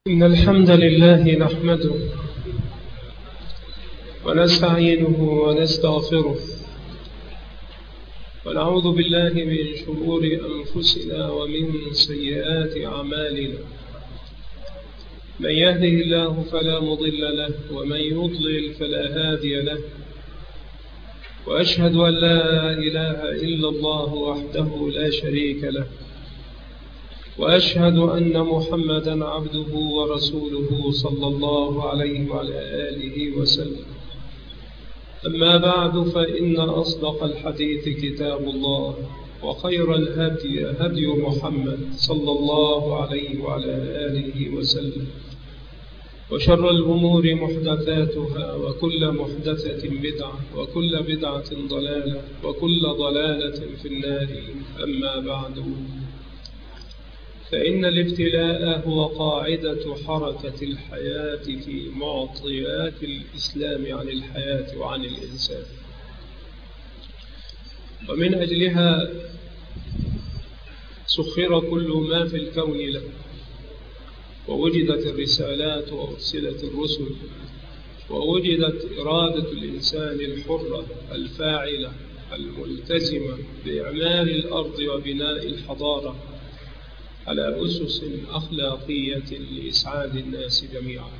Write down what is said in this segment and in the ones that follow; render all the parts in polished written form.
إن الحمد لله نحمده ونستعينه ونستغفره ونعوذ بالله من شرور أنفسنا ومن سيئات أعمالنا. من يهده الله فلا مضل له ومن يضلل فلا هادي له، وأشهد أن لا إله إلا الله وحده لا شريك له، وأشهد أن محمدا عبده ورسوله صلى الله عليه وعلى آله وسلم. أما بعد، فإن أصدق الحديث كتاب الله، وخير الهدي هدي محمد صلى الله عليه وعلى آله وسلم، وشر الأمور محدثاتها، وكل محدثة بدعة، وكل بدعة ضلالة، وكل ضلالة في النار. أما بعد، فإن الابتلاء هو قاعدة حركة الحياة في معطيات الإسلام عن الحياة وعن الإنسان، ومن أجلها سخر كل ما في الكون له، ووجدت الرسالات وأرسلت الرسل، ووجدت إرادة الإنسان الحرة الفاعلة الملتزمة بإعمار الأرض وبناء الحضارة على أسس أخلاقية لإسعاد الناس جميعا.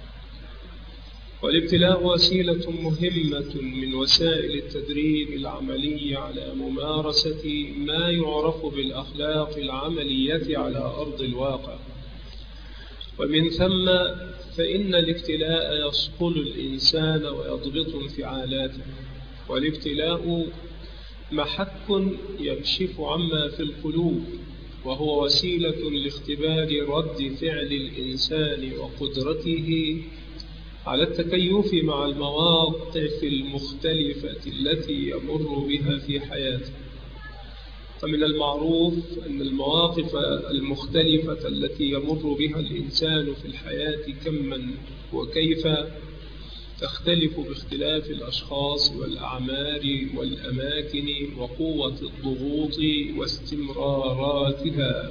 والابتلاء وسيلة مهمة من وسائل التدريب العملي على ممارسة ما يعرف بالأخلاق العملية على أرض الواقع، ومن ثم فإن الابتلاء يصقل الإنسان ويضبط انفعالاته. والابتلاء محك يكشف عما في القلوب، وهو وسيلة لاختبار رد فعل الإنسان وقدرته على التكيف مع المواقف المختلفة التي يمر بها في حياته. فمن المعروف أن المواقف المختلفة التي يمر بها الإنسان في الحياة كماً وكيف تختلف باختلاف الأشخاص والأعمار والأماكن وقوة الضغوط واستمراراتها.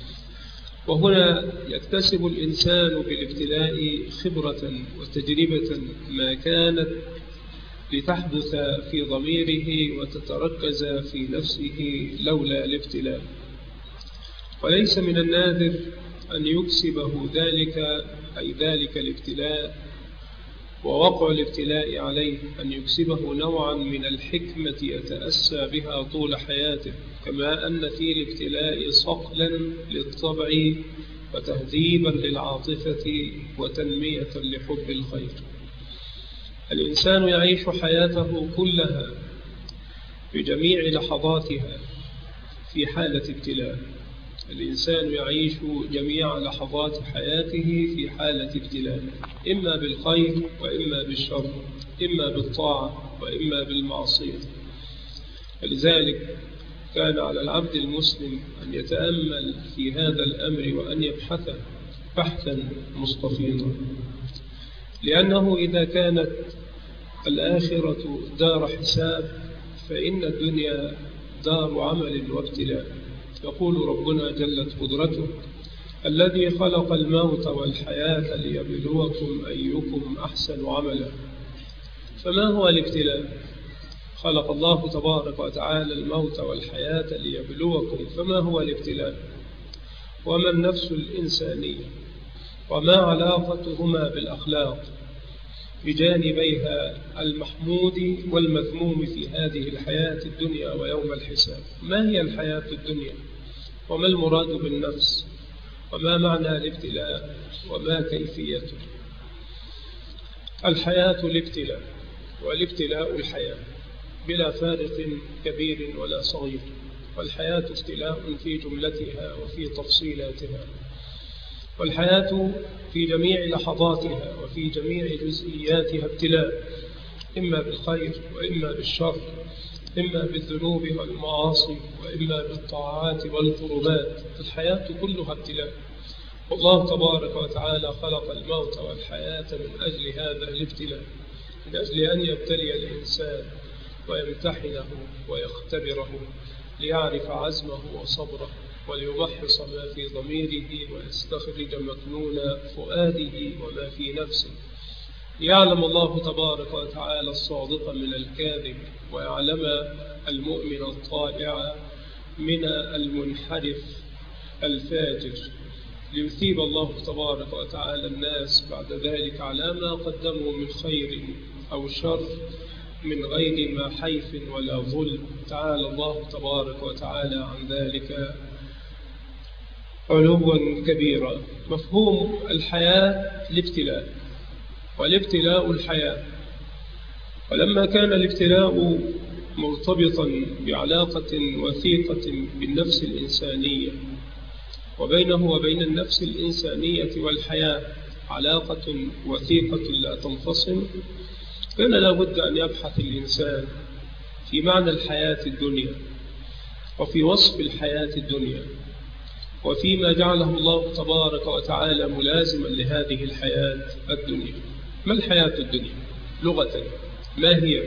وهنا يكتسب الإنسان بالابتلاء خبرة وتجربة ما كانت لتحدث في ضميره وتتركز في نفسه لولا الابتلاء. وليس من النادر أن يكسبه ذلك الابتلاء ووقع الابتلاء عليه أن يكسبه نوعا من الحكمة يتأسى بها طول حياته، كما أن في الابتلاء صقلا للطبع وتهذيبا للعاطفة وتنمية لحب الخير. الإنسان يعيش حياته كلها بجميع لحظاتها في حالة ابتلاء. الإنسان يعيش جميع لحظات حياته في حالة ابتلاء، إما بالخير وإما بالشر، إما بالطاعة وإما بالمعصية. لذلك كان على العبد المسلم أن يتأمل في هذا الأمر وأن يبحث بحثا مستفيضا، لأنه إذا كانت الآخرة دار حساب فإن الدنيا دار عمل وابتلاء. يقول ربنا جلت قدرته: الذي خلق الموت والحياة ليبلوكم أيكم أحسن عملا. فما هو الابتلاء؟ خلق الله تبارك وتعالى الموت والحياة ليبلوكم، فما هو الابتلاء؟ وما النفس الإنسانية؟ وما علاقتهما بالأخلاق بجانبيها المحمود والمذموم في هذه الحياة الدنيا ويوم الحساب؟ ما هي الحياة الدنيا؟ وما المراد بالنفس؟ وما معنى الابتلاء؟ وما كيفيته؟ الحياة الابتلاء، والابتلاء الحياة، بلا فارق كبير ولا صغير. والحياة ابتلاء في جملتها وفي تفصيلاتها. والحياة في جميع لحظاتها وفي جميع جزئياتها ابتلاء، إما بالخير وإما بالشر، إما بالذنوب والمعاصي وإما بالطاعات والقربات. الحياة كلها ابتلاء. والله تبارك وتعالى خلق الموت والحياة من أجل هذا الابتلاء، من أجل أن يبتلي الإنسان ويمتحنه ويختبره ليعرف عزمه وصبره وليمحص ما في ضميره ويستخرج مكنون فؤاده وما في نفسه، ليعلم الله تبارك وتعالى الصادق من الكاذب، ويعلم المؤمن الطائع من المنحرف الفاجر، ليثيب الله تبارك وتعالى الناس بعد ذلك على ما قدموا من خير أو شر من غير ما حيف ولا ظلم. تعالى الله تبارك وتعالى عن ذلك علوا كبيرا. مفهوم الحياة الابتلاء، والابتلاء الحياة. ولما كان الابتلاء مرتبطا بعلاقة وثيقة بالنفس الإنسانية، وبينه وبين النفس الإنسانية والحياة علاقة وثيقة لا تنفصل، كان لا بد أن يبحث الإنسان في معنى الحياة الدنيا، وفي وصف الحياة الدنيا، وفيما جعله الله تبارك وتعالى ملازما لهذه الحياة الدنيا. ما الحياة الدنيا لغة؟ ما هي؟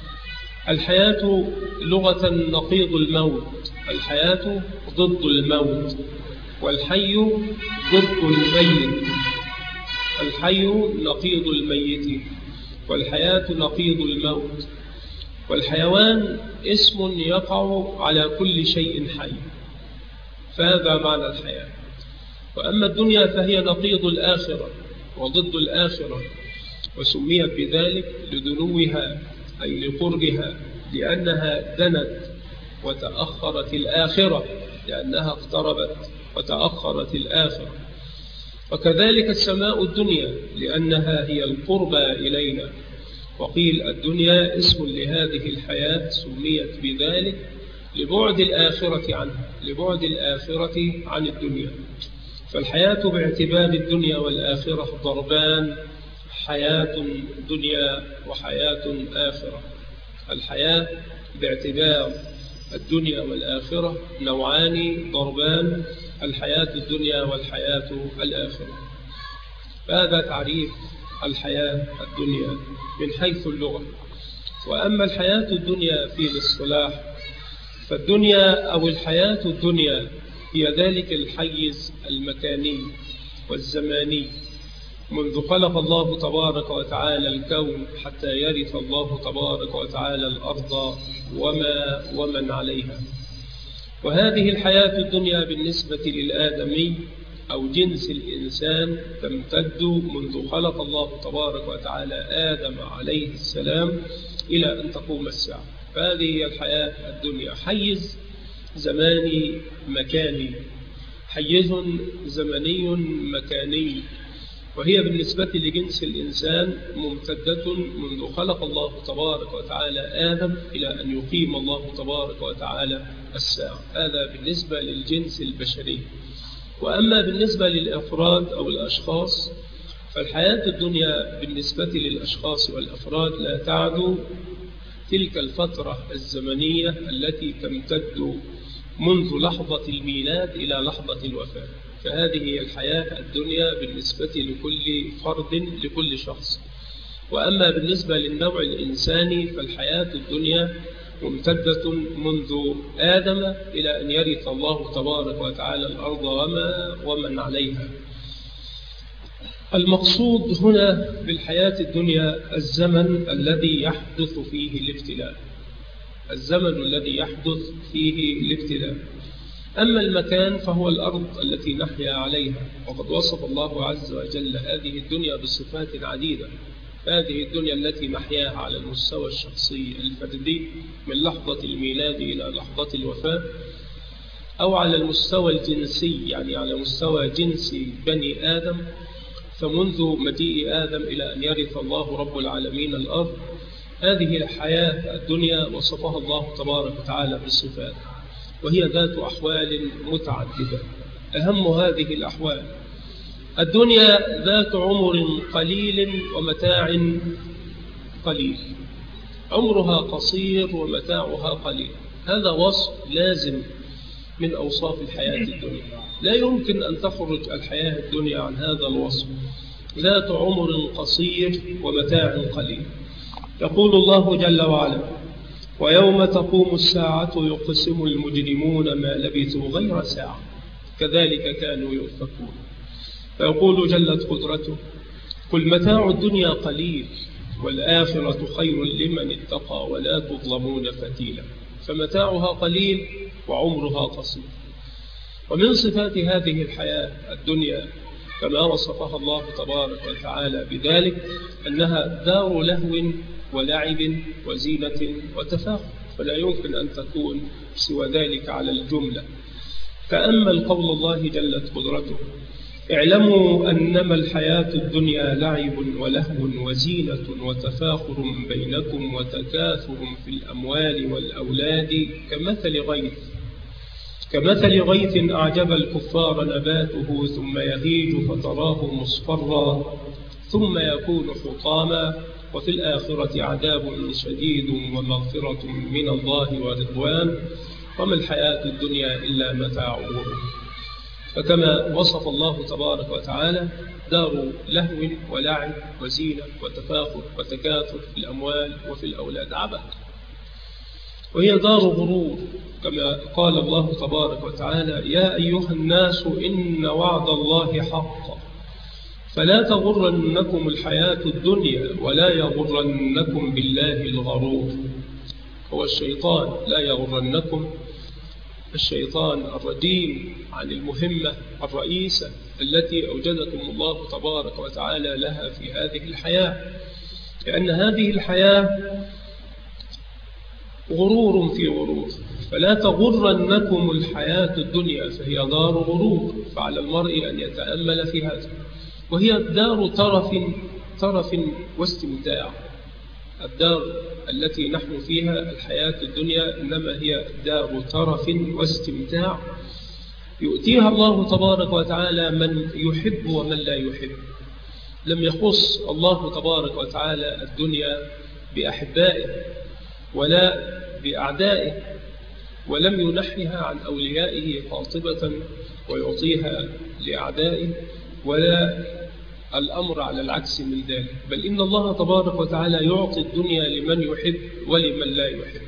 الحياة لغة نقيض الموت، الحياة ضد الموت، والحي ضد الميت. الحي نقيض الميت، والحياة نقيض الموت. والحيوان اسم يقع على كل شيء حي، فهذا معنى الحياة. وأما الدنيا فهي نقيض الآخرة وضد الآخرة، وسميت بذلك لدنوها أي لقربها، لأنها دنت وتأخرت الآخرة، لأنها اقتربت وتأخرت الآخرة. وكذلك السماء الدنيا لأنها هي القربى إلينا. وقيل الدنيا اسم لهذه الحياة سميت بذلك لبعد الآخرة عنها، لبعد الآخرة عن الدنيا. فالحياة باعتبار الدنيا والآخرة ضربان، حياة دنيا وحياة آخرة. الحياة باعتبار الدنيا والآخرة نوعان ضربان، الحياة الدنيا والحياة الآخرة. هذا تعريف الحياة الدنيا من حيث اللغة. وأما الحياة الدنيا في الاصطلاح، فالدنيا أو الحياة الدنيا هي ذلك الحيز المكاني والزماني منذ خلق الله تبارك وتعالى الكون حتى يرث الله تبارك وتعالى الأرض ومن عليها. وهذه الحياة الدنيا بالنسبة للآدمي أو جنس الإنسان تمتد منذ خلق الله تبارك وتعالى آدم عليه السلام إلى أن تقوم الساعة. فهذه هي الحياة الدنيا، حيز زماني مكاني، حيز زمني مكاني. وهي بالنسبة لجنس الإنسان ممتدة منذ خلق الله تبارك وتعالى آدم إلى أن يقيم الله تبارك وتعالى الساعة. هذا بالنسبة للجنس البشري. وأما بالنسبة للأفراد أو الأشخاص، فالحياة الدنيا بالنسبة للأشخاص والأفراد لا تعدو تلك الفترة الزمنية التي تمتد منذ لحظة الميلاد إلى لحظة الوفاة. فهذه هي الحياة الدنيا بالنسبة لكل فرد، لكل شخص. وأما بالنسبة للنوع الإنساني فالحياة الدنيا ممتدة منذ آدم إلى أن يرث الله تبارك وتعالى الأرض ومن عليها. المقصود هنا بالحياة الدنيا الزمن الذي يحدث فيه الابتلاء، الزمن الذي يحدث فيه الابتلاء. أما المكان فهو الأرض التي نحيا عليها، وقد وصف الله عز وجل هذه الدنيا بصفات عديدة. هذه الدنيا التي نحياها على المستوى الشخصي الفردي من لحظة الميلاد إلى لحظة الوفاة، أو على المستوى الجنسي يعني على مستوى جنس بني آدم، فمنذ مجيء آدم إلى أن يرث الله رب العالمين الأرض. هذه الحياة الدنيا وصفها الله تبارك وتعالى بالصفات، وهي ذات أحوال متعددة. أهم هذه الأحوال الدنيا ذات عمر قليل ومتاع قليل، عمرها قصير ومتاعها قليل. هذا وصف لازم من أوصاف الحياة الدنيا، لا يمكن أن تخرج الحياة الدنيا عن هذا الوصف، ذات عمر قصير ومتاع قليل. يقول الله جل وعلا: ويوم تقوم الساعة يقسم المجرمون ما لبثوا غير ساعة. كذلك كانوا يؤفكون. فيقول جلت قدرته: قل متاع الدنيا قليل والآخرة خير لمن اتقى ولا تظلمون فتيلا. فمتاعها قليل وعمرها قصير. ومن صفات هذه الحياة الدنيا كما وصفها الله تبارك وتعالى بذلك أنها دار لهو ولعب وزينة وتفاخر، فلا يمكن أن تكون سوى ذلك على الجملة. تأمل قول الله جلت قدرته: اعلموا أنما الحياة الدنيا لعب ولهو وزينة وتفاخر بينكم وتكاثر في الأموال والأولاد كمثل غيث أعجب الكفار نباته ثم يهيج فتراه مصفرا ثم يكون حطاما وفي الآخرة عذاب شديد ومغفرة من الله ورضوان وما الحياة الدنيا إلا متاع الغرور. فكما وصف الله تبارك وتعالى دار لهو ولعب وزينة وتفاخر وتكاثر في الأموال وفي الأولاد عبث، وهي دار غرور كما قال الله تبارك وتعالى: يا أيها الناس إن وعد الله حق فلا تغرنكم الحياة الدنيا ولا يغرنكم بالله الغرور. هو الشيطان لا يغرنكم، الشيطان الرديم عن المهمة الرئيسة التي أوجدكم الله تبارك وتعالى لها في هذه الحياة، لأن هذه الحياة غرور في غرور. فلا تغرنكم الحياة الدنيا فهي دار غرور، فعلى المرء أن يتأمل في هذا. وهي دار ترف واستمتاع. الدار التي نحن فيها الحياة الدنيا إنما هي دار ترف واستمتاع يؤتيها الله تبارك وتعالى من يحب ومن لا يحب. لم يخص الله تبارك وتعالى الدنيا بأحبائه ولا بأعدائه، ولم ينحها عن أوليائه قاطبة ويعطيها لأعدائه، ولا الأمر على العكس من ذلك، بل إن الله تبارك وتعالى يعطي الدنيا لمن يحب ولمن لا يحب،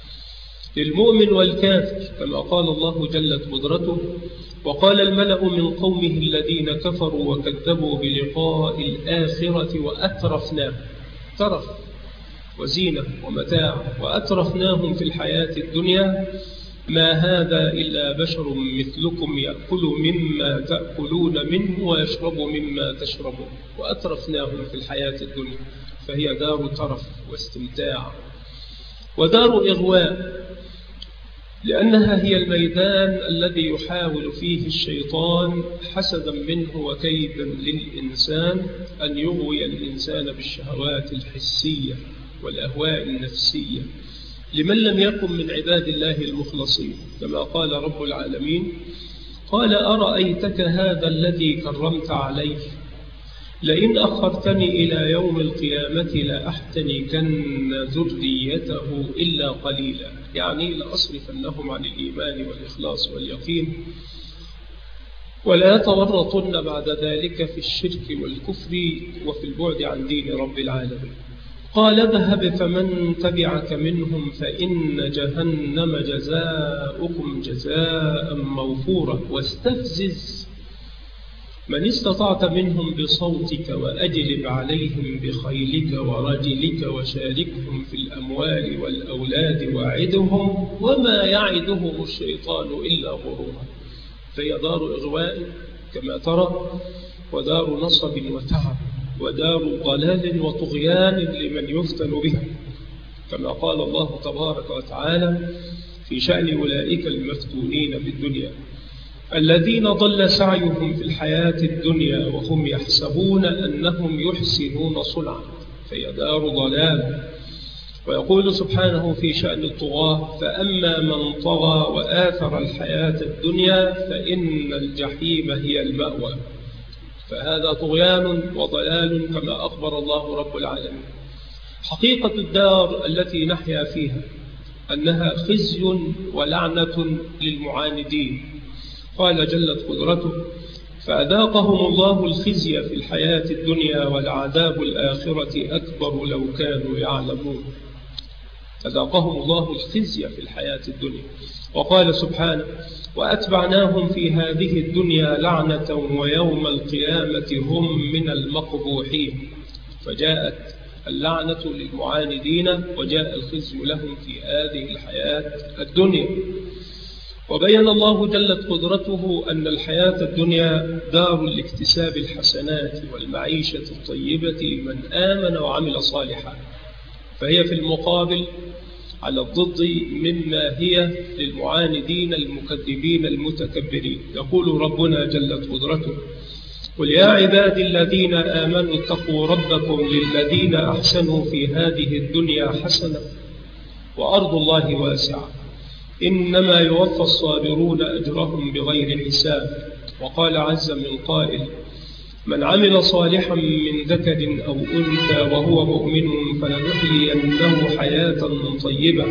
للمؤمن والكافر، كما قال الله جلت قدرته: وقال الملأ من قومه الذين كفروا وكذبوا بلقاء الآخرة وأترفناهم، ترف وزينة ومتاع، وأترفناهم في الحياة الدنيا ما هذا إلا بشر مثلكم يأكل مما تأكلون منه ويشرب مما تشربون. وأترفناهم في الحياة الدنيا فهي دار ترف واستمتاع ودار إغواء، لأنها هي الميدان الذي يحاول فيه الشيطان حسدا منه وكيدا للإنسان أن يغوي الإنسان بالشهوات الحسية والأهواء النفسية لمن لم يكن من عباد الله المخلصين، كما قال رب العالمين: قال أرأيتك هذا الذي كرمت عليه لئن أخرتني إلى يوم القيامة لأحتنكن ذريته إلا قليلا، يعني لأصرفنهم عن الإيمان والإخلاص واليقين ولا يتورطن بعد ذلك في الشرك والكفر وفي البعد عن دين رب العالمين. قال اذهب فمن تبعك منهم فإن جهنم جزاؤكم جزاء موفورا واستفزز من استطعت منهم بصوتك وأجلب عليهم بخيلك ورجلك وشاركهم في الأموال والأولاد وعدهم وما يعدهم الشيطان إلا غرورا. فهي دار إغواء كما ترى، ودار نصب وتعب، ودار ضلال وطغيان لمن يفتن بها، كما قال الله تبارك وتعالى في شأن أولئك المفتونين في الدنيا الذين ضل سعيهم في الحياة الدنيا وهم يحسبون أنهم يحسنون صنعا، فهي دار ضلال. ويقول سبحانه في شأن الطغاة: فأما من طغى وآثر الحياة الدنيا فإن الجحيم هي المأوى. فهذا طغيان وضلال كما أخبر الله رب العالمين. حقيقة الدار التي نحيا فيها أنها خزي ولعنة للمعاندين. قال جلت قدرته: فأذاقهم الله الخزي في الحياة الدنيا والعذاب الآخرة أكبر لو كانوا يعلمون. أذاقهم الله الخزي في الحياة الدنيا، وقال سبحانه: وأتبعناهم في هذه الدنيا لعنة ويوم القيامة هم من المقبوحين. فجاءت اللعنة للمعاندين وجاء الخزي لهم في هذه الحياة الدنيا. وبين الله جلت قدرته أن الحياة الدنيا دار لاكتساب الحسنات والمعيشة الطيبة لمن آمن وعمل صالحا، فهي في المقابل على الضد مما هي للمعاندين المكذبين المتكبرين. يقول ربنا جلت قدرته: قل يا عبادي الذين آمنوا اتقوا ربكم للذين أحسنوا في هذه الدنيا حسنة وأرض الله واسعة إنما يوفى الصابرون أجرهم بغير حساب. وقال عز من قائل: من عمل صالحا من ذكر أو أنثى وهو مؤمن فلنحيينه حياة طيبة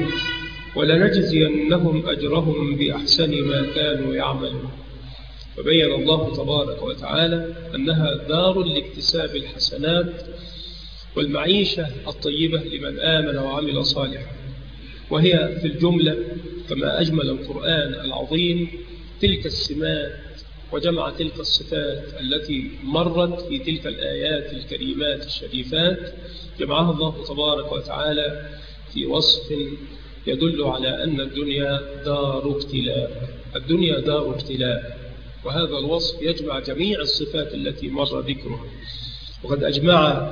ولنجزينهم أجرهم بأحسن ما كانوا يعملون. فبين الله تبارك وتعالى أنها دار لاكتساب الحسنات والمعيشة الطيبة لمن آمن وعمل صالحا، وهي في الجملة كما أجمل القرآن العظيم تلك السمات وجمع تلك الصفات التي مرت في تلك الآيات الكريمات الشريفات، جمعها الله تبارك وتعالى في وصف يدل على أن الدنيا دار ابتلاء. الدنيا دار ابتلاء، وهذا الوصف يجمع جميع الصفات التي مر ذكرها. وقد أجمع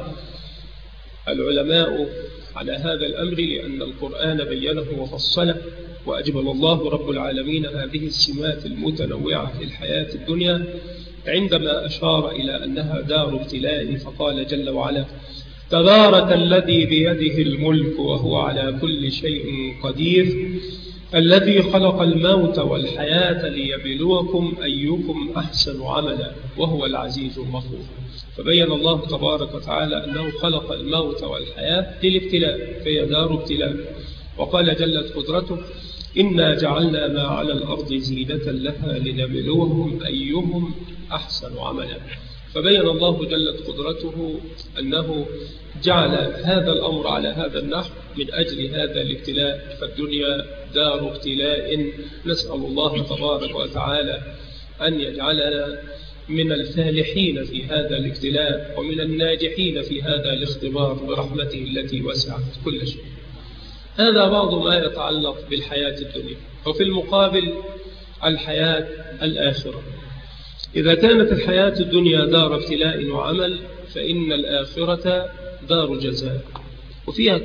العلماء على هذا الأمر لأن القرآن بينه وفصله، وأجمل الله رب العالمين هذه السمات المتنوعة للحياة الدنيا عندما أشار إلى أنها دار ابتلاء، فقال جل وعلا: تبارك الذي بيده الملك وهو على كل شيء قدير الذي خلق الموت والحياة ليبلوكم أيكم أحسن عملا وهو العزيز الغفور. فبين الله تبارك وتعالى أنه خلق الموت والحياة للابتلاء، فهي دار ابتلاء. وقال جلت قدرته: إنا جعلنا ما على الأرض زينة لها لنبلوهم أيهم أحسن عملا. فبين الله جلت قدرته أنه جعل هذا الأمر على هذا النحو من أجل هذا الابتلاء، فالدنيا دار ابتلاء. نسأل الله تبارك وتعالى أن يجعلنا من الفالحين في هذا الابتلاء ومن الناجحين في هذا الاختبار برحمته التي وسعت كل شيء. هذا بعض ما يتعلق بالحياة الدنيا. وفي المقابل الحياة الآخرة. إذا كانت الحياة الدنيا دار ابتلاء وعمل، فإن الآخرة دار جزاء، وفيها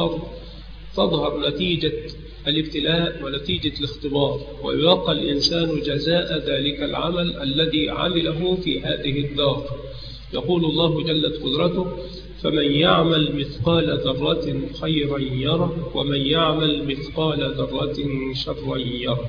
تظهر نتيجة الابتلاء ونتيجة الاختبار، ويلقى الإنسان جزاء ذلك العمل الذي عمله في هذه الدار. يقول الله جلت قدرته: فمن يعمل مثقال ذرة خيرا يره ومن يعمل مثقال ذرة شرا يره.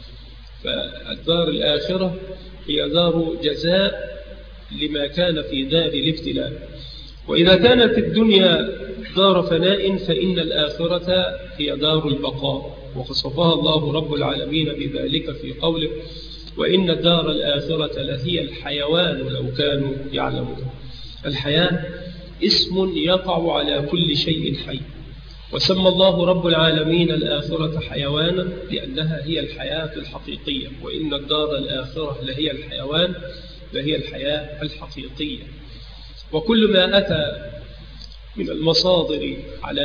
فالدار الآخرة هي دار جزاء لما كان في دار الابتلاء. وإذا كانت الدنيا دار فناء فإن الآخرة هي دار البقاء، وخصفها الله رب العالمين بذلك في قوله: وإن الدار الآخرة لهي الحيوان لو كانوا يعلمون. الحياة اسم يقع على كل شيء حي، وسمى الله رب العالمين الآخرة حيوانا لأنها هي الحياة الحقيقية، وإن الدار الآخرة لهي الحيوان لهي الحياة الحقيقية. وكل ما أتى من المصادر على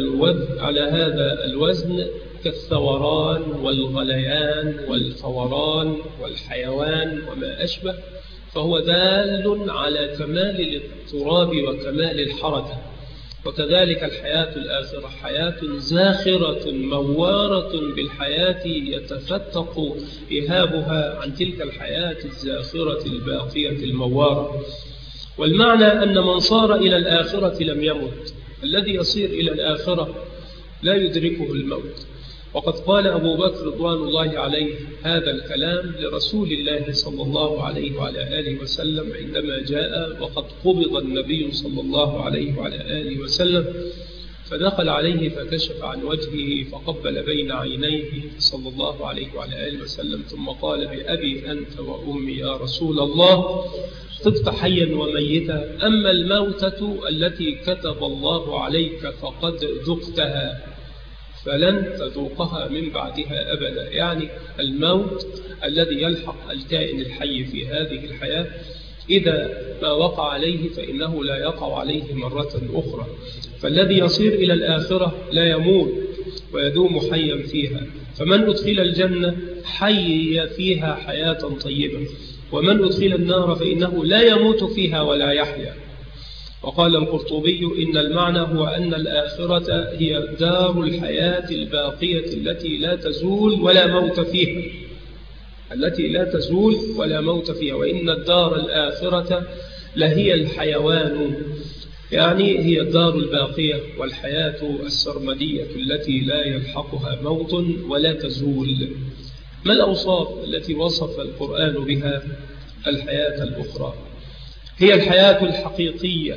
هذا الوزن كالثوران والغليان والفوران والحيوان وما أشبه، فهو دال على كمال الاضطراب وكمال الحركة. وكذلك الحياة الآخرة حياة زاخرة موارة بالحياة يتفتق إهابها عن تلك الحياة الزاخرة الباقية الموارة. والمعنى أن من صار إلى الآخرة لم يمت، الذي يصير إلى الآخرة لا يدركه الموت. وقد قال أبو بكر رضوان الله عليه هذا الكلام لرسول الله صلى الله عليه وعلى آله وسلم عندما جاء وقد قبض النبي صلى الله عليه وعلى آله وسلم، فدخل عليه فكشف عن وجهه فقبل بين عينيه صلى الله عليه وعلى آله وسلم، ثم قال: بأبي أنت وأمي يا رسول الله، طبت حيا وميتا، أما الموتة التي كتب الله عليك فقد ذقتها، فلن تذوقها من بعدها أبدا. يعني الموت الذي يلحق الكائن الحي في هذه الحياة إذا ما وقع عليه فإنه لا يقع عليه مرة أخرى. فالذي يصير إلى الآخرة لا يموت ويدوم حيا فيها. فمن أدخل الجنة حي فيها حياة طيبة، ومن أدخل النار فإنه لا يموت فيها ولا يحيا. وقال القرطبي إن المعنى هو أن الآخرة هي دار الحياة الباقية التي لا تزول ولا موت فيها، التي لا تزول ولا موت فيها. وإن الدار الآخرة لهي الحيوان، يعني هي الدار الباقية والحياة السرمدية التي لا يلحقها موت ولا تزول. ما الأوصاف التي وصف القرآن بها الحياة الأخرى؟ هي الحياة الحقيقية،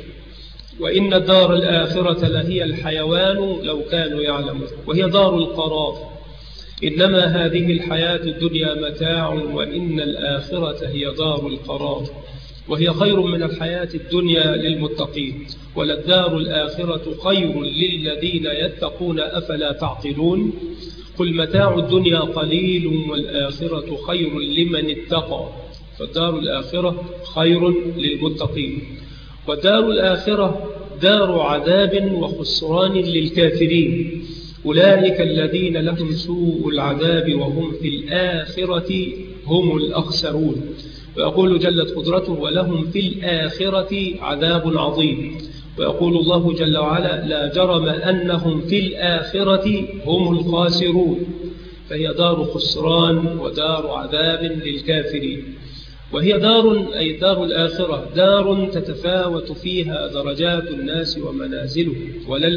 وإن الدار الآخرة لهي الحيوان لو كانوا يعلمون، وهي دار القرار. إنما هذه الحياة الدنيا متاع، وإن الآخرة هي دار القرار، وهي خير من الحياة الدنيا للمتقين، وللدار الآخرة خير للذين يتقون أفلا تعقلون. قل متاع الدنيا قليل والآخرة خير لمن اتقى. فالدار الآخرة خير للمتقين، والدار الآخرة دار عذاب وخسران للكافرين. أولئك الذين لهم سوء العذاب وهم في الآخرة هم الأخسرون. ويقول جلت قدرته ولهم في الآخرة عذاب عظيم. ويقول الله جل وعلا لا جرم أنهم في الآخرة هم الخاسرون. فهي دار خسران ودار عذاب للكافرين. وهي دار، أي دار الآخرة، دار تتفاوت فيها درجات الناس ومنازلهم،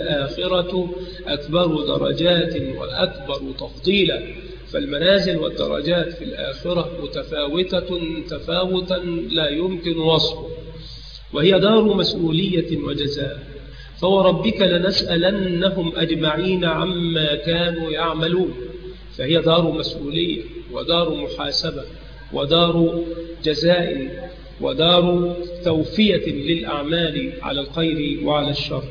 وللآخرة أكبر درجات وأكبر تفضيلا. فالمنازل والدرجات في الآخرة متفاوتة تفاوتا لا يمكن وصفه. وهي دار مسؤولية وجزاء. فوربك لنسألنهم أجمعين عما كانوا يعملون. فهي دار مسؤولية ودار محاسبة ودار جزاء ودار توفية للأعمال على الخير وعلى الشر.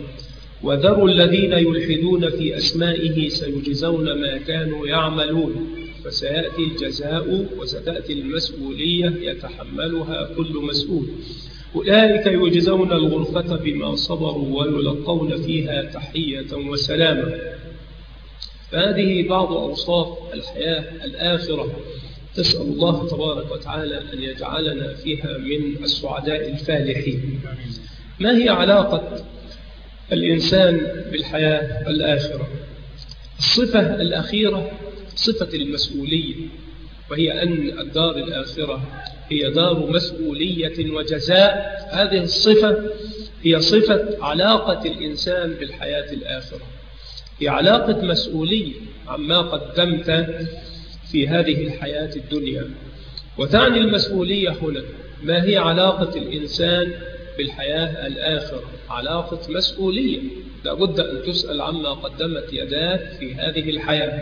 وذروا الذين يلحدون في أسمائه سيجزون ما كانوا يعملون. فسيأتي الجزاء وستأتي المسؤولية يتحملها كل مسؤول. أولئك يجزون الغرفة بما صبروا ويلقون فيها تحية وسلاما. فهذه بعض أوصاف الحياة الآخرة. تسأل الله تبارك وتعالى أن يجعلنا فيها من السعداء الفالحين. ما هي علاقة الإنسان بالحياة الآخرة؟ الصفة الأخيرة صفة المسؤولية، وهي أن الدار الآخرة هي دار مسؤولية وجزاء. هذه الصفة هي صفة علاقة الإنسان بالحياة الآخرة، هي علاقة مسؤولية عما قدمت في هذه الحياة الدنيا. وتعني المسؤولية هنا ما هي علاقة الإنسان بالحياة الآخرة؟ علاقة مسؤولية، لابد أن تسأل عما قدمت يداك في هذه الحياة.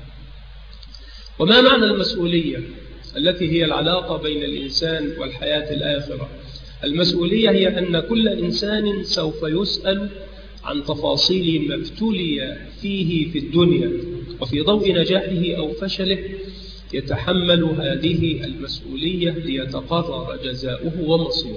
وما معنى المسؤولية التي هي العلاقة بين الإنسان والحياة الآخرة؟ المسؤولية هي أن كل إنسان سوف يسأل عن تفاصيل ما ابتلي فيه في الدنيا، وفي ضوء نجاحه أو فشله يتحمل هذه المسؤولية ليتقرر جزاؤه ومصيره.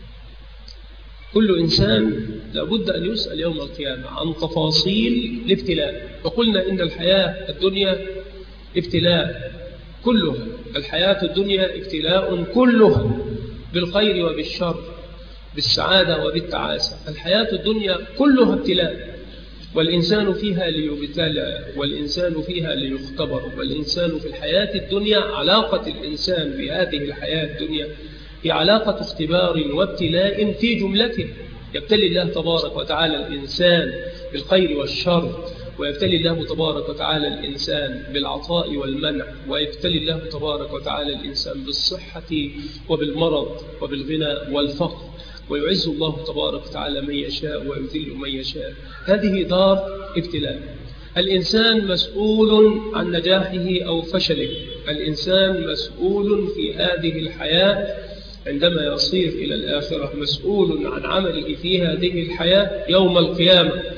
كل إنسان لابد أن يسأل يوم القيامة عن تفاصيل الابتلاء. وقلنا إن الحياة الدنيا ابتلاء كلها، الحياة الدنيا ابتلاء كلها، بالخير وبالشر، بالسعادة وبالتعاسة. الحياة الدنيا كلها ابتلاء، والإنسان فيها ليبتلى، والإنسان فيها ليختبر. والإنسان في الحياة الدنيا، علاقة الإنسان بهذه الحياة الدنيا هي علاقة اختبار وابتلاء في جملته. يبتلي الله تبارك وتعالى الإنسان بالخير والشر، ويبتلي الله تبارك وتعالى الإنسان بالعطاء والمنع، ويبتلي الله تبارك وتعالى الإنسان بالصحة وبالمرض وبالغنى والفقر، ويعز الله تبارك وتعالى من يشاء ويذل من يشاء. هذه دار ابتلاء. الإنسان مسؤول عن نجاحه أو فشله. الإنسان مسؤول في هذه الحياة. عندما يصير إلى الآخرة مسؤول عن عمله في هذه الحياة يوم القيامة.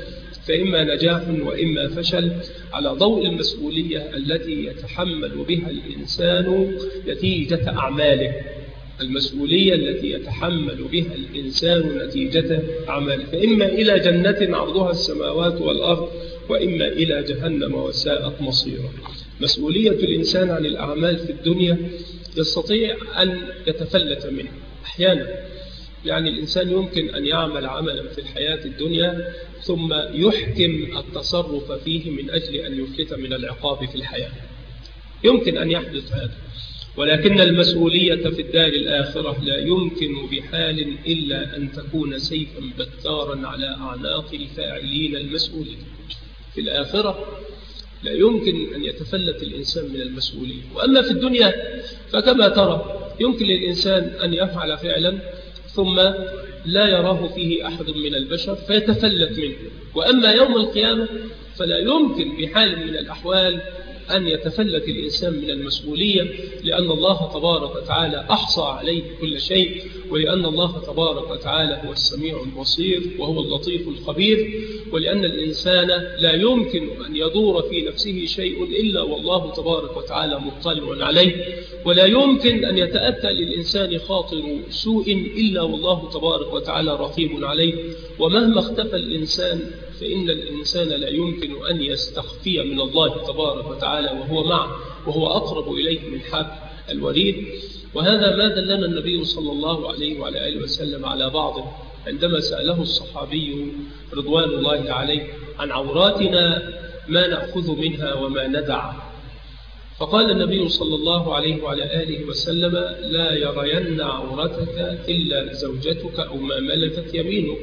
فإما نجاح وإما فشل على ضوء المسؤولية التي يتحمل بها الإنسان نتيجة أعماله. المسؤولية التي يتحمل بها الإنسان نتيجة أعماله، فإما إلى جنة عرضها السماوات والأرض وإما إلى جهنم وساءت مصيرا. مسؤولية الإنسان عن الأعمال في الدنيا يستطيع أن يتفلت منه أحيانا. يعني الإنسان يمكن أن يعمل عملا في الحياة الدنيا ثم يحكم التصرف فيه من أجل أن يفلت من العقاب في الحياة، يمكن أن يحدث هذا. ولكن المسؤولية في الدار الآخرة لا يمكن بحال إلا أن تكون سيفا بتارا على أعناق الفاعلين المسؤولين. في الآخرة لا يمكن أن يتفلت الإنسان من المسؤولية. وأما في الدنيا فكما ترى يمكن للإنسان أن يفعل فعلا ثم لا يراه فيه أحد من البشر فيتفلت منه. وأما يوم القيامة فلا يمكن بحال من الأحوال أن يتفلت الإنسان من المسؤولية، لأن الله تبارك وتعالى أحصى عليه كل شيء، ولأن الله تبارك وتعالى هو السميع البصير وهو اللطيف الخبير، ولأن الإنسان لا يمكن أن يدور في نفسه شيء إلا والله تبارك وتعالى مطلع عليه، ولا يمكن أن يتأتى للإنسان خاطر سوء إلا والله تبارك وتعالى رقيب عليه. ومهما اختفى الإنسان فإن الإنسان لا يمكن أن يستخفي من الله تبارك وتعالى وهو معه، وهو أقرب إليه من حبل الوريد. وهذا ما دلنا النبي صلى الله عليه وعلى آله وسلم على بعضه عندما سأله الصحابي رضوان الله عليه عن عوراتنا ما نأخذ منها وما ندع، فقال النبي صلى الله عليه وعلى آله وسلم لا يرين عورتك إلا زوجتك أو ما ملكت يمينك.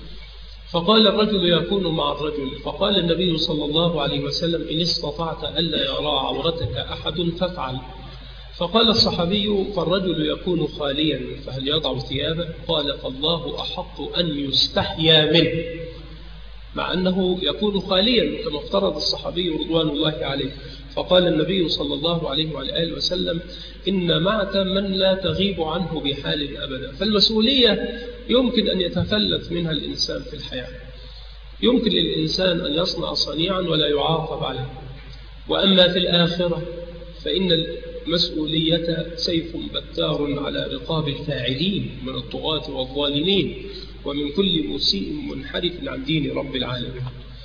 فقال الرجل يكون مع الرجل، فقال النبي صلى الله عليه وسلم إن استطعت ألا يرى عورتك أحد فافعل. فقال الصحابي فالرجل يكون خاليا فهل يضع ثيابه؟ قال فالله أحق أن يستحيا منه، مع أنه يكون خاليا كما افترض الصحابي رضوان الله عليه. فقال النبي صلى الله عليه وعلى آله وسلم إن معك من لا تغيب عنه بحال أبدا. فالمسؤولية يمكن أن يتفلت منها الإنسان في الحياة، يمكن للإنسان أن يصنع صنيعا ولا يعاقب عليه. وأما في الآخرة فإن المسؤولية سيف بتار على رقاب الفاعلين من الطغاة والظالمين ومن كل مسيء منحرف عن دين رب العالمين.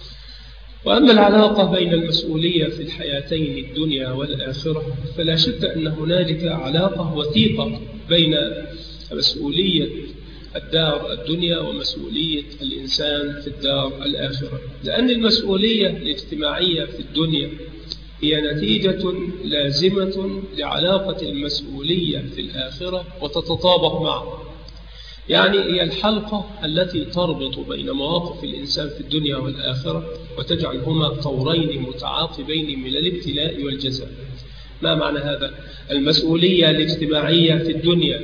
وأما العلاقة بين المسؤولية في الحياتين الدنيا والآخرة فلا شك أن هنالك علاقة وثيقة بين مسؤولية الدار الدنيا ومسؤولية الإنسان في الدار الآخرة، لأن المسؤولية الاجتماعية في الدنيا هي نتيجة لازمة لعلاقة المسؤولية في الآخرة وتتطابق معه. يعني هي الحلقة التي تربط بين مواقف الإنسان في الدنيا والآخرة وتجعلهما طورين متعاقبين من الابتلاء والجزاء. ما معنى هذا؟ المسؤولية الاجتماعية في الدنيا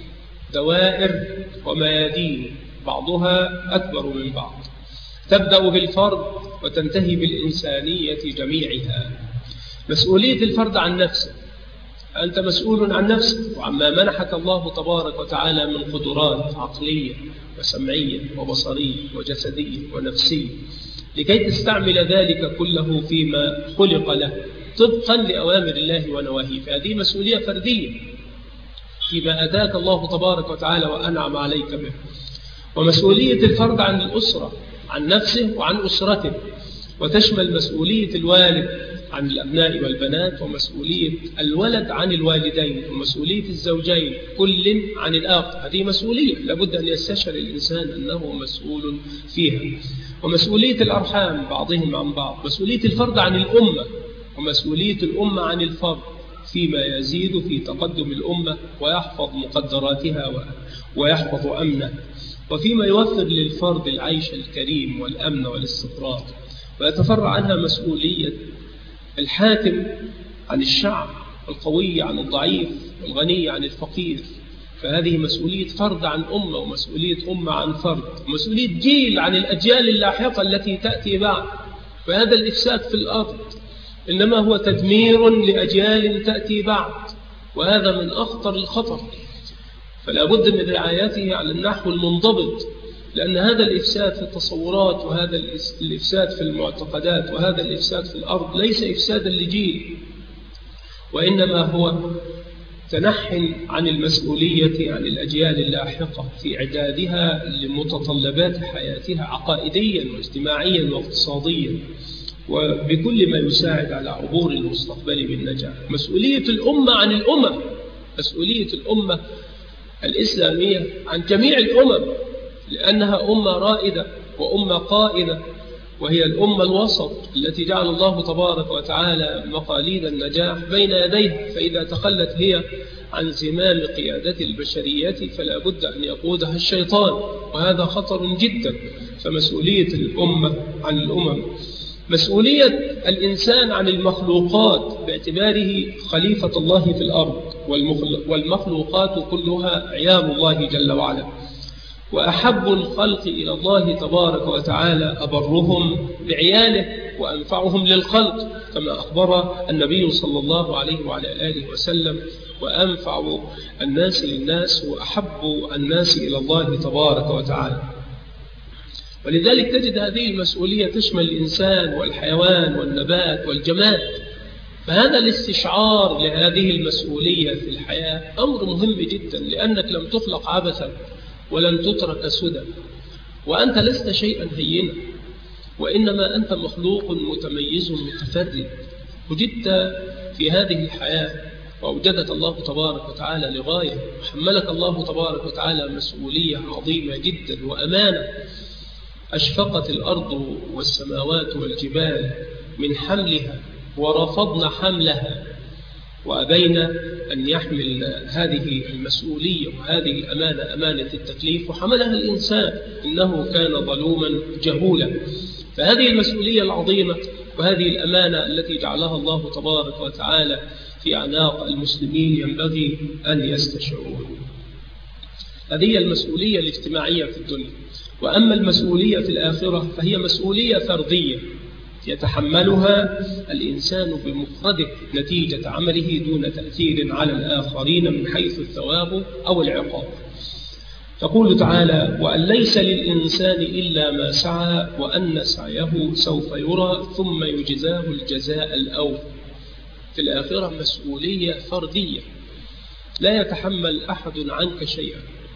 دوائر وميادين بعضها أكبر من بعض، تبدأ بالفرد وتنتهي بالإنسانية جميعها. مسؤولية الفرد عن نفسه، أنت مسؤول عن نفسك وعما منحك الله تبارك وتعالى من قدرات عقلية وسمعية وبصرية وجسدية ونفسية لكي تستعمل ذلك كله فيما خلق له طبقا لأوامر الله ونواهيه. فهذه مسؤولية فردية فيما أتاك الله تبارك وتعالى وأنعم عليك به. ومسؤولية الفرد عن الأسرة، عن نفسه وعن أسرته، وتشمل مسؤولية الوالد عن الأبناء والبنات، ومسؤولية الولد عن الوالدين، ومسؤولية الزوجين كل عن الآخر. هذه مسؤولية لابد أن يستشعر الإنسان أنه مسؤول فيها. ومسؤولية الأرحام بعضهم عن بعض، مسؤولية الفرد عن الأمة، ومسؤولية الأمة عن الفرد فيما يزيد في تقدم الأمة ويحفظ مقدراتها ويحفظ أمنها، وفيما يوفر للفرد العيش الكريم والأمن والاستقرار. ويتفرع عنها مسؤولية الحاكم عن الشعب، القوي عن الضعيف، والغني عن الفقير. فهذه مسؤولية فرد عن أمة، ومسؤولية أمة عن فرد، ومسؤولية جيل عن الأجيال اللاحقة التي تأتي بعد. فهذا الإفساد في الأرض إنما هو تدمير لأجيال تأتي بعد، وهذا من أخطر الخطر. فلا بد من رعايته على النحو المنضبط لأن هذا الإفساد في التصورات وهذا الإفساد في المعتقدات وهذا الإفساد في الأرض ليس إفسادا لجيل، وإنما هو تنح عن المسؤولية عن الأجيال اللاحقة في إعدادها لمتطلبات حياتها عقائديا واجتماعيا واقتصاديا وبكل ما يساعد على عبور المستقبل بالنجاح. مسؤولية الأمة عن الأمم، مسؤولية الأمة الإسلامية عن جميع الأمم، لأنها أمة رائدة وأمة قائدة، وهي الأمة الوسط التي جعل الله تبارك وتعالى مقاليد النجاح بين يديها، فإذا تخلت هي عن زمام قيادة البشرية فلا بد أن يقودها الشيطان، وهذا خطر جدا. فمسؤولية الأمة عن الأمم، مسؤولية الإنسان عن المخلوقات باعتباره خليفة الله في الأرض، والمخلوقات كلها عيال الله جل وعلا، وأحب الخلق إلى الله تبارك وتعالى أبرهم بعياله وأنفعهم للخلق، كما أخبر النبي صلى الله عليه وعلى آله وسلم: وأنفع الناس للناس وأحب الناس إلى الله تبارك وتعالى. ولذلك تجد هذه المسؤولية تشمل الإنسان والحيوان والنبات والجماد. فهذا الاستشعار لهذه المسؤولية في الحياة أمر مهم جدا، لأنك لم تخلق عبثا ولن تترك سدى، وأنت لست شيئا هينا، وإنما أنت مخلوق متميز متفرد، وجدت في هذه الحياة وأوجدك الله تبارك وتعالى لغاية، وحملك الله تبارك وتعالى مسؤولية عظيمة جدا وأمانة. أشفقت الأرض والسماوات والجبال من حملها ورفضن حملها، وأبينا أن يحمل هذه المسؤولية وهذه الأمانة، أمانة التكليف، وحملها الإنسان إنه كان ظلوما جهولا. فهذه المسؤولية العظيمة وهذه الأمانة التي جعلها الله تبارك وتعالى في أعناق المسلمين ينبغي أن يستشعروها. هذه المسؤولية الاجتماعية في الدنيا. وأما المسؤولية في الآخرة فهي مسؤولية فردية يتحملها الإنسان بمفرده نتيجة عمله دون تأثير على الآخرين من حيث الثواب أو العقاب. يقول تعالى: وأن ليس للإنسان إلا ما سعى وأن سعيه سوف يرى ثم يجزاه الجزاء الأوفى. في الآخرة مسؤولية فردية، لا يتحمل أحد عنك شيئا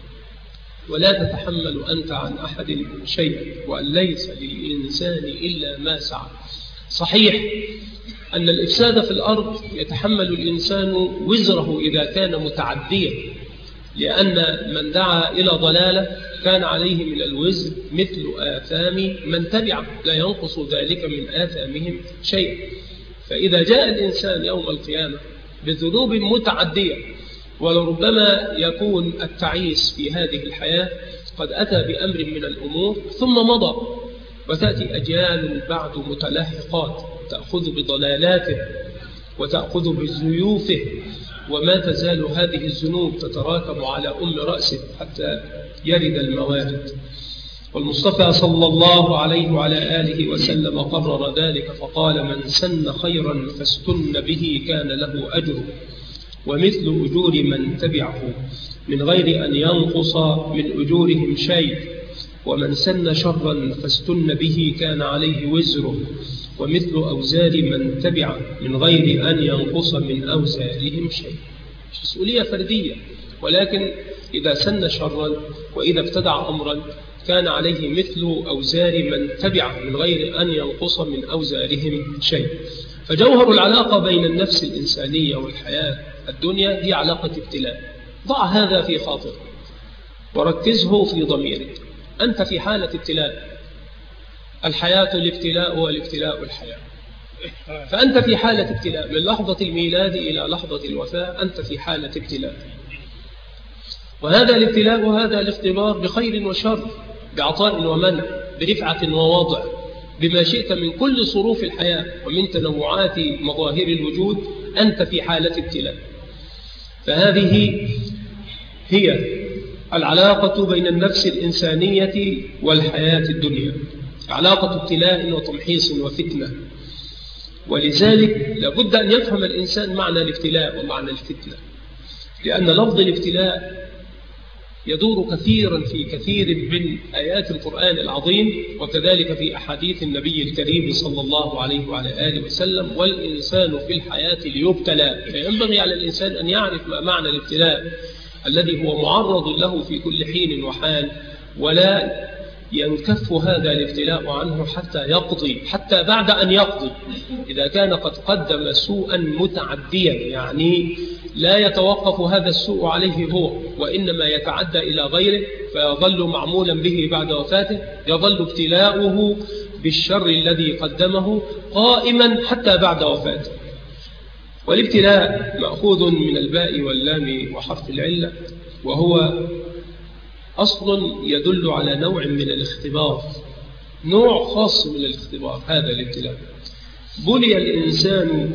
ولا تتحمل أنت عن أحد شيئا. وأن ليس للإنسان إلا ما سعى. صحيح أن الإفساد في الأرض يتحمل الإنسان وزره إذا كان متعديا، لأن من دعا إلى ضلالة كان عليه من الوزر مثل آثام من تبعه، لا ينقص ذلك من آثامهم شيئا. فإذا جاء الإنسان يوم القيامة بذنوب متعدية، ولربما يكون التعيس في هذه الحياة قد أتى بأمر من الأمور ثم مضى، وتأتي أجيال بعد متلاحقات تأخذ بضلالاته وتأخذ بزيوفه، وما تزال هذه الذنوب تتراكم على رأسه حتى يرد الموارد. والمصطفى صلى الله عليه وعلى آله وسلم قرر ذلك فقال: من سن خيرا فاستن به كان له أجر ومثل أجور من تبعه من غير أن ينقص من أجورهم شيء، ومن سن شرا فاستن به كان عليه وزره ومثل أوزار من تبعه من غير أن ينقص من أوزارهم شيء. مسؤولية فردية، ولكن إذا سن شرا وإذا ابتدع أمرا كان عليه مثل أوزار من تبعه من غير أن ينقص من أوزارهم شيء. فجوهر العلاقة بين النفس الإنسانية والحياة الدنيا هي علاقة ابتلاء. ضع هذا في خاطرك وركزه في ضميرك. أنت في حالة ابتلاء، الحياة الابتلاء والابتلاء الحياة. فأنت في حالة ابتلاء من لحظة الميلاد إلى لحظة الوفاة، أنت في حالة ابتلاء. وهذا الابتلاء وهذا الاختبار بخير وشر، بعطاء ومنع، برفعة ووضع، بما شئت من كل صروف الحياة ومن تنوعات مظاهر الوجود، أنت في حالة ابتلاء. فهذه هي العلاقة بين النفس الإنسانية والحياة الدنيا، علاقة ابتلاء وتمحيص وفتنة. ولذلك لابد أن يفهم الإنسان معنى الابتلاء ومعنى الفتنة، لأن لفظ الابتلاء يدور كثيرا في كثير من آيات القرآن العظيم، وكذلك في أحاديث النبي الكريم صلى الله عليه وعلى آله وسلم. والإنسان في الحياة ليبتلى، فينبغي على الإنسان أن يعرف ما معنى الابتلاء الذي هو معرض له في كل حين وحال، ولا ينكف هذا الابتلاء عنه حتى يقضي، حتى بعد أن يقضي إذا كان قد قدم سوءا متعديا، يعني لا يتوقف هذا السوء عليه هو، وإنما يتعدى إلى غيره فيظل معمولا به بعد وفاته، يظل ابتلاؤه بالشر الذي قدمه قائما حتى بعد وفاته. والابتلاء مأخوذ من الباء واللام وحرف العلة، وهو أصل يدل على نوع من الاختبار، نوع خاص من الاختبار. هذا الابتلاء بلي الإنسان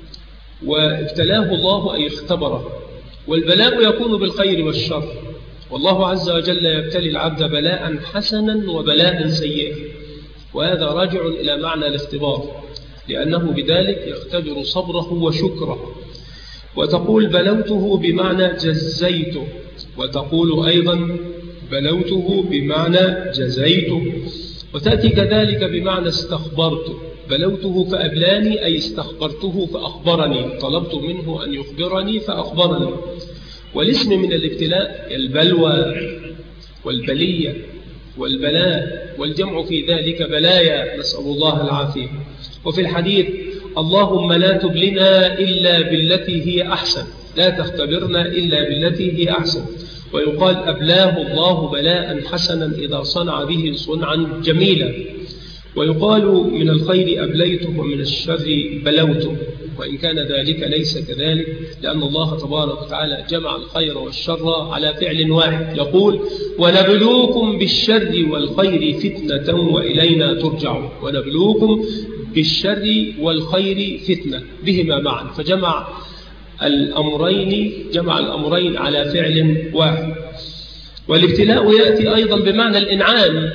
وابتلاه الله أي اختبره، والبلاء يكون بالخير والشر، والله عز وجل يبتلي العبد بلاء حسنا وبلاء سيئا، وهذا راجع إلى معنى الاختبار، لأنه بذلك يختبر صبره وشكره. وتقول بلوته بمعنى جزيته، وتقول أيضا بلوته بمعنى جزيته، وتأتي كذلك بمعنى استخبرته. بلوته فأبلاني أي استخبرته فأخبرني، طلبت منه أن يخبرني فأخبرني. والاسم من الابتلاء البلوى والبلية والبلاء، والجمع في ذلك بلايا، نسأل الله العافية. وفي الحديث اللهم لا تبلنا إلا بالتي هي أحسن، لا تختبرنا إلا بالتي هي أحسن. ويقال أبلاه الله بلاء حسنا إذا صنع به صنعا جميلا. ويقال من الخير أبليته ومن الشر بلوته، وإن كان ذلك ليس كذلك، لأن الله تبارك وتعالى جمع الخير والشر على فعل واحد. يقول ونبلوكم بالشر والخير فتنة وإلينا ترجعون، ونبلوكم بالشر والخير فتنة بهما معا، فجمع الأمرين على فعل واحد. والابتلاء يأتي أيضا بمعنى الإنعام،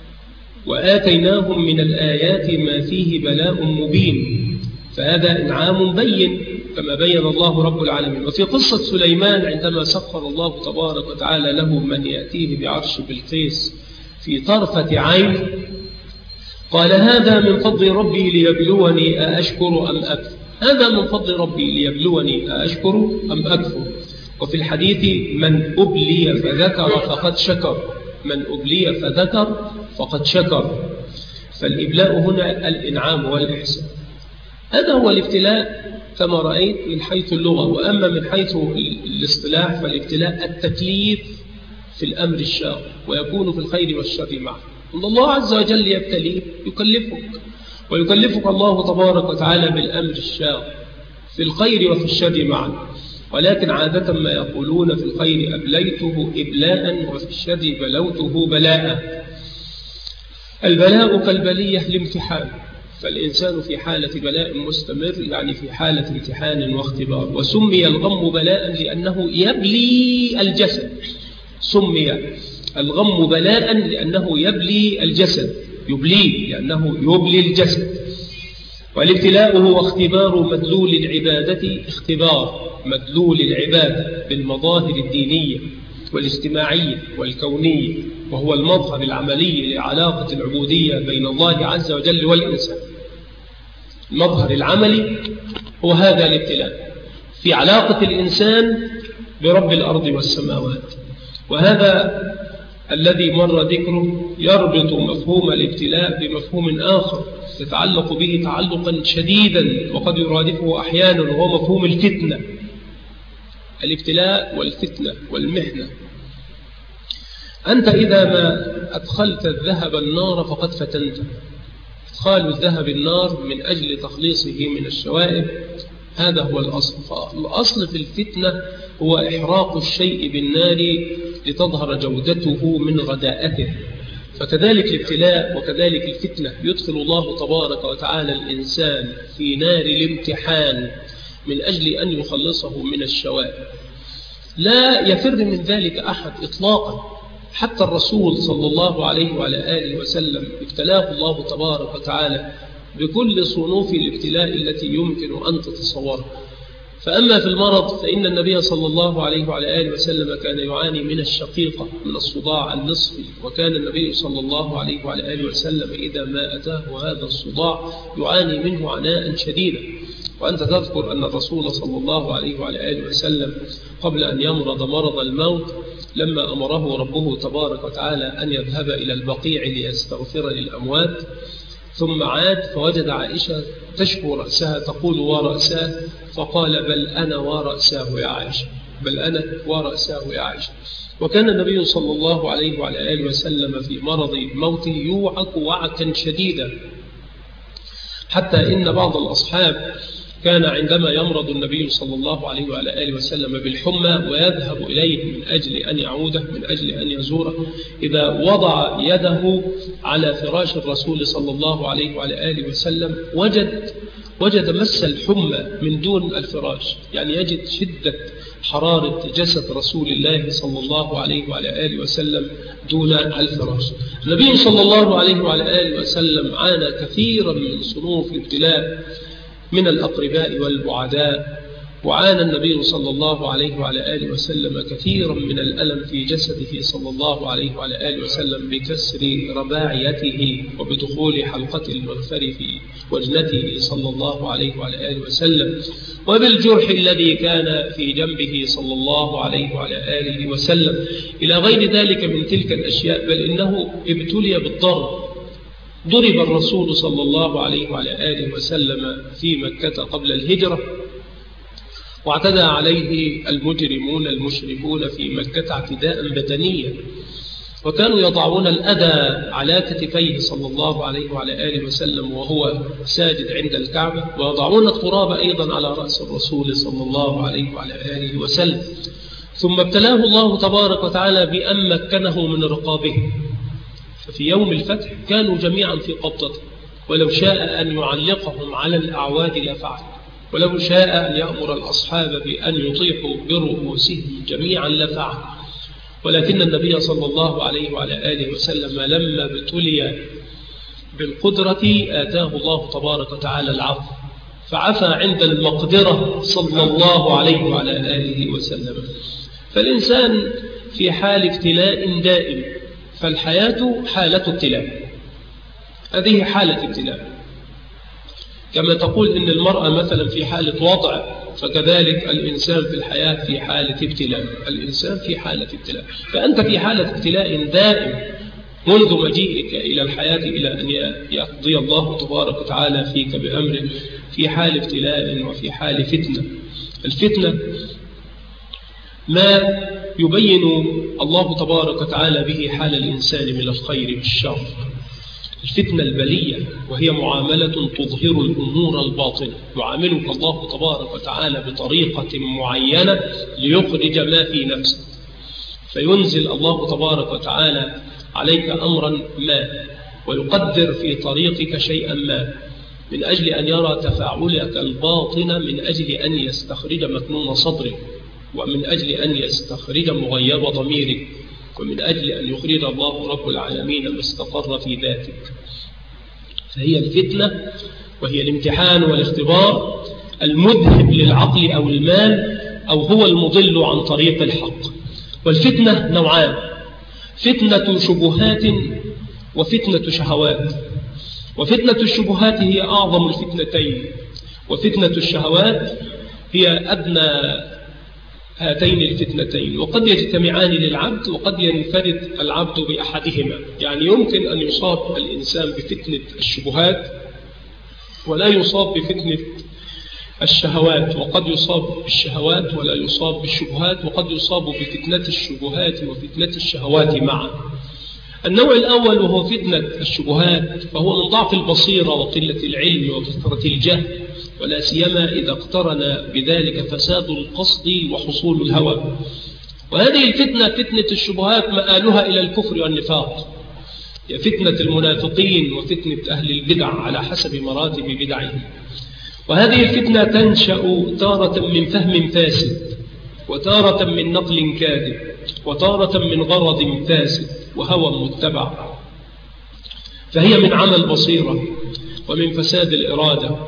وآتيناهم من الآيات ما فيه بلاء مبين، فهذا إنعام بين كما بين الله رب العالمين. وفي قصة سليمان عندما سخر الله تبارك وتعالى له من يأتيه بعرش بلقيس في طرفة عين، قال هذا من فضل ربي ليبلوني أأشكر أم أكفر، هذا من فضل ربي ليبلوني أأشكر أم أكفر. وفي الحديث من أبلي فذكر فقد شكر، من أبلي فذكر فقد شكر. فالإبلاء هنا الإنعام والإحسان. هذا هو الابتلاء كما رأيت من حيث اللغة. وأما من حيث الاصطلاح فالابتلاء التكليف في الأمر الشاق، ويكون في الخير والشر معه. إن الله عز وجل يبتلي يكلفك، ويكلفك الله تبارك وتعالى بالأمر الشاق في الخير وفي الشر معا. ولكن عادة ما يقولون في الخير أبليته إبلاء وفي الشر بلوته بلاء. البلاء كالبلية الامتحان، فالإنسان في حالة بلاء مستمر، يعني في حالة امتحان واختبار. وسمي الغم بلاء لأنه يبلي الجسد، سمي الغم بلاء لأنه يبلي الجسد، يبليه لأنه يبلي الجسد. والابتلاء هو اختبار مدلول العبادة، اختبار مدلول العبادة بالمظاهر الدينية والاجتماعية والكونية، وهو المظهر العملي لعلاقة العبودية بين الله عز وجل والإنسان. المظهر العملي هو هذا الابتلاء في علاقة الإنسان برب الأرض والسماوات. وهذا الذي مر ذكره يربط مفهوم الابتلاء بمفهوم آخر يتعلق به تعلقا شديدا وقد يرادفه أحيانا، وهو مفهوم الفتنة. الابتلاء والفتنة والمحنة. أنت إذا ما أدخلت الذهب النار فقد فتنته. إدخال الذهب النار من أجل تخليصه من الشوائب، هذا هو الأصل. فالأصل في الفتنة هو إحراق الشيء بالنار لتظهر جودته من غداءته. فكذلك الابتلاء وكذلك الفتنة يدخل الله تبارك وتعالى الإنسان في نار الامتحان من أجل أن يخلصه من الشوائب. لا يفر من ذلك أحد إطلاقا، حتى الرسول صلى الله عليه وعلى آله وسلم ابتلاه الله تبارك وتعالى بكل صنوف الابتلاء التي يمكن أن تتصورها. فأما في المرض فإن النبي صلى الله عليه وعلى آله وسلم كان يعاني من الشقيقة، من الصداع النصفي، وكان النبي صلى الله عليه وعلى آله وسلم إذا ما أتاه هذا الصداع يعاني منه عناء شديدا. وأنت تذكر أن الرسول صلى الله عليه وعلى آله وسلم قبل أن يمرض مرض الموت لما أمره ربه تبارك وتعالى أن يذهب إلى البقيع ليستغفر للأموات، ثم عاد فوجد عائشة تشكو رأسها تقول ورأساه، فقال بل أنا ورأساه يا عائشة، بل أنا ورأساه يا عائشة. وكان النبي صلى الله عليه وعلى آله وسلم في مرض موته يوعك وعكا شديدا، حتى إن بعض الأصحاب كان عندما يمرض النبي صلى الله عليه وعلى آله وسلم بالحمى ويذهب إليه من أجل أن يعوده، من أجل أن يزوره، إذا وضع يده على فراش الرسول صلى الله عليه وعلى آله وسلم وجد مس الحمى من دون الفراش، يعني يجد شدة حرارة جسد رسول الله صلى الله عليه وعلى آله وسلم دون الفراش. النبي صلى الله عليه وعلى آله وسلم عانى كثيرا من صنوف الابتلاء من الأقرباء والبعداء، وعانى النبي صلى الله عليه وعلى آله وسلم كثيرا من الألم في جسده صلى الله عليه وعلى آله وسلم بكسر رباعيته وبدخول حلقة المغفر في وجنته صلى الله عليه وعلى آله وسلم، وبالجرح الذي كان في جنبه صلى الله عليه وعلى آله وسلم، إلى غير ذلك من تلك الأشياء. بل إنه ابتلي بالضرب، ضرب الرسول صلى الله عليه وعلى آله وسلم في مكة قبل الهجرة، واعتدى عليه المجرمون المشركون في مكة اعتداء بدنيا، وكانوا يضعون الأذى على كتفيه صلى الله عليه وعلى آله وسلم وهو ساجد عند الكعبة، ويضعون التراب أيضا على رأس الرسول صلى الله عليه وعلى آله وسلم. ثم ابتلاه الله تبارك وتعالى بأن مكنه من رقابه، ففي يوم الفتح كانوا جميعا في قبضته، ولو شاء أن يعلقهم على الأعواد لفعل، ولو شاء أن يأمر الأصحاب بأن يطيحوا برؤوسهم جميعا لفعل، ولكن النبي صلى الله عليه وعلى آله وسلم لما ابتلي بالقدرة آتاه الله تبارك وتعالى العفو، فعفى عند المقدرة صلى الله عليه وعلى آله وسلم. فالإنسان في حال ابتلاء دائم، فالحياة حالة ابتلاء، هذه حالة ابتلاء، كما تقول إن المرأة مثلا في حالة وضع، فكذلك الإنسان في الحياة في حالة ابتلاء، الإنسان في حالة ابتلاء. فأنت في حالة ابتلاء دائم منذ مجيئك إلى الحياة إلى أن يقضي الله تبارك وتعالى فيك بأمره، في حال ابتلاء وفي حال فتنة. الفتنة ما يبين الله تبارك وتعالى به حال الإنسان من الخير والشر. الفتنة البلية، وهي معاملة تظهر الأمور الباطنة، يعاملك الله تبارك وتعالى بطريقة معينة ليخرج ما في نفسك، فينزل الله تبارك وتعالى عليك أمرا ما، ويقدر في طريقك شيئا ما، من أجل أن يرى تفاعلك الباطن، من أجل أن يستخرج مكنون صدرك، ومن أجل أن يستخرج مغيب ضميرك، ومن أجل أن يخرج الله رب العالمين ما استقر في ذاتك. فهي الفتنة، وهي الامتحان والاختبار المذهب للعقل أو المال، أو هو المضل عن طريق الحق. والفتنة نوعان: فتنة شبهات وفتنة شهوات. وفتنة الشبهات هي أعظم الفتنتين، وفتنة الشهوات هي أدنى هاتين الفتنتين، وقد يجتمعان للعبد وقد ينفرد العبد بأحدهما. يعني يمكن أن يصاب الإنسان بفتنة الشبهات ولا يصاب بفتنة الشهوات، وقد يصاب بالشهوات ولا يصاب بالشبهات، وقد يصاب بفتنة الشبهات وفتنة الشهوات معا. النوع الأول وهو فتنة الشبهات، فهو من ضعف البصيرة وقلة العلم وكثرة الجهل، ولا سيما إذا اقترن بذلك فساد القصد وحصول الهوى. وهذه الفتنة، فتنة الشبهات، مآلها إلى الكفر والنفاق، هي فتنة المنافقين وفتنة أهل البدع على حسب مراتب بدعهم. وهذه الفتنة تنشأ تارة من فهم فاسد، وتارة من نقل كاذب، وتارة من غرض فاسد وهوى متبع، فهي من عمى البصيرة ومن فساد الإرادة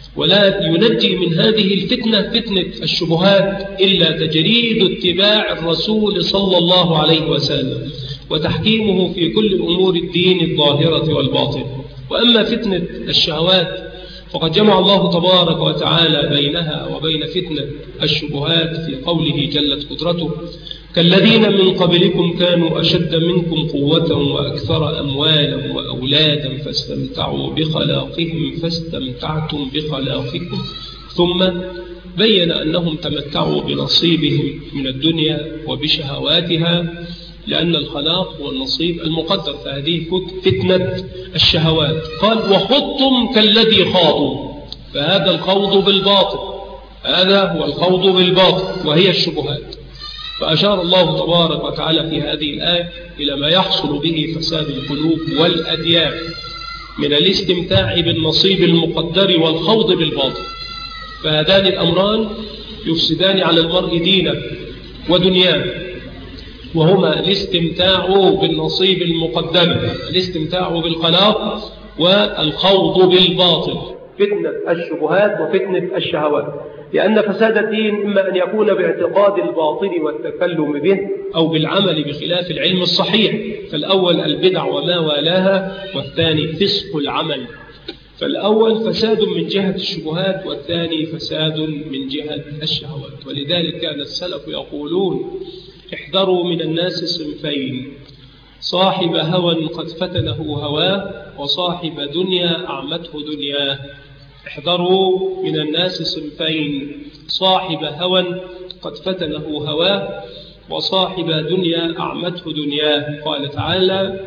ولا ينجي من هذه الفتنة فتنة الشبهات إلا تجريد اتباع الرسول صلى الله عليه وسلم وتحكيمه في كل أمور الدين الظاهرة والباطنة. وأما فتنة الشهوات فقد جمع الله تبارك وتعالى بينها وبين فتنة الشبهات في قوله جلت قدرته: كالذين من قبلكم كانوا أشد منكم قوة وأكثر أموالا وأولادا فاستمتعوا بخلاقهم فاستمتعتم بخلاقكم، ثم بين أنهم تمتعوا بنصيبهم من الدنيا وبشهواتها، لأن الخلاق هو النصيب المقدر. فهذه فتنة الشهوات. قال: وخضتم كالذي خاضوا، فهذا الخوض بالباطل، هذا هو الخوض بالباطل وهي الشبهات. فأشار الله تبارك وتعالى في هذه الآية إلى ما يحصل به فساد القلوب والأديان من الاستمتاع بالنصيب المقدر والخوض بالباطل. فهذان الأمران يفسدان على المرء دينه ودنياه، وهما الاستمتاع بالنصيب المقدر، الاستمتاع بالخلاق، والخوض بالباطل، فتنة الشبهات وفتنة الشهوات. لأن فساد الدين إما أن يكون باعتقاد الباطل والتكلم به، أو بالعمل بخلاف العلم الصحيح. فالأول البدع وما والاها، والثاني فسق العمل. فالأول فساد من جهة الشبهات، والثاني فساد من جهة الشهوات. ولذلك كان السلف يقولون: احذروا من الناس صنفين: صاحب هوى قد فتنه هواه، وصاحب دنيا أعمته دنياه. احذروا من الناس صنفين: صاحب هوى قد فتنه هواه، وصاحب دنيا أعمته دنياه. قال تعالى: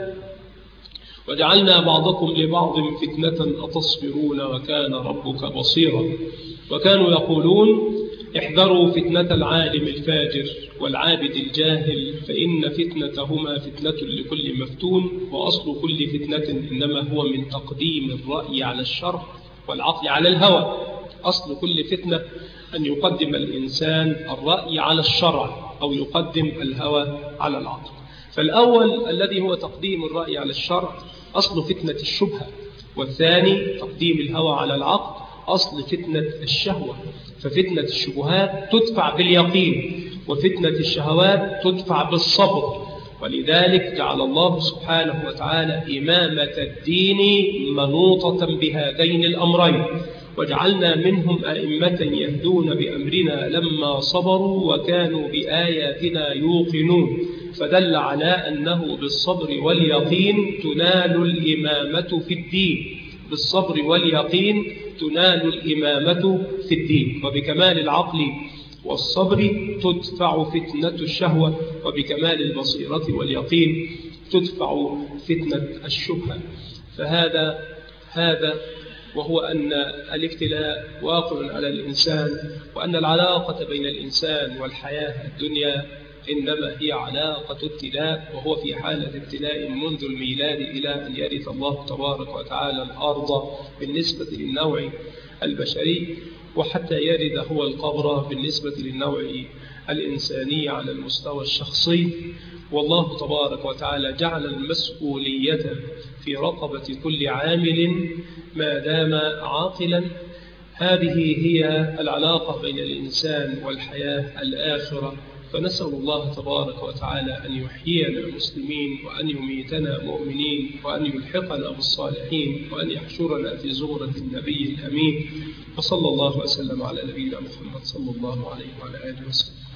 وجعلنا بعضكم لبعض فتنة أتصبرون وكان ربك بصيرا. وكانوا يقولون: احذروا فتنة العالم الفاجر والعابد الجاهل، فإن فتنتهما فتنة لكل مفتون، وأصل كل فتنة إنما هو من تقديم الرأي على الشرع والعقل على الهوى. أصل كل فتنة أن يقدم الإنسان الرأي على الشرع أو يقدم الهوى على العقل. فالأول الذي هو تقديم الرأي على الشرع أصل فتنة الشبهة، والثاني تقديم الهوى على العقل أصل فتنة الشهوة. ففتنة الشبهات تدفع باليقين، وفتنة الشهوات تدفع بالصبر. ولذلك جعل الله سبحانه وتعالى إمامة الدين منوطة بهذين الأمرين: وجعلنا منهم أئمة يهدون بأمرنا لما صبروا وكانوا بآياتنا يوقنون. فدل على أنه بالصبر واليقين تنال الإمامة في الدين، بالصبر واليقين تنال الإمامة في الدين. وبكمال العقل والصبر تدفع فتنة الشهوة، وبكمال البصيرة واليقين تدفع فتنة الشبهة. فهذا وهو أن الابتلاء واقع على الإنسان، وأن العلاقة بين الإنسان والحياة الدنيا إنما هي علاقة ابتلاء، وهو في حالة ابتلاء منذ الميلاد إلى أن يرث الله تبارك وتعالى الأرض بالنسبة للنوع البشري، وحتى يرد هو القبر بالنسبة للنوع الإنساني على المستوى الشخصي. والله تبارك وتعالى جعل المسؤولية في رقبة كل عامل ما دام عاقلا. هذه هي العلاقة بين الإنسان والحياة الآخرة. فنسأل الله تبارك وتعالى أن يحيينا مسلمين، وأن يميتنا مؤمنين، وأن يلحقنا بالصالحين، وأن يحشرنا في زمرة النبي الأمين. وصلى الله وسلم على نبينا محمد صلى الله عليه وعلى آله وسلم.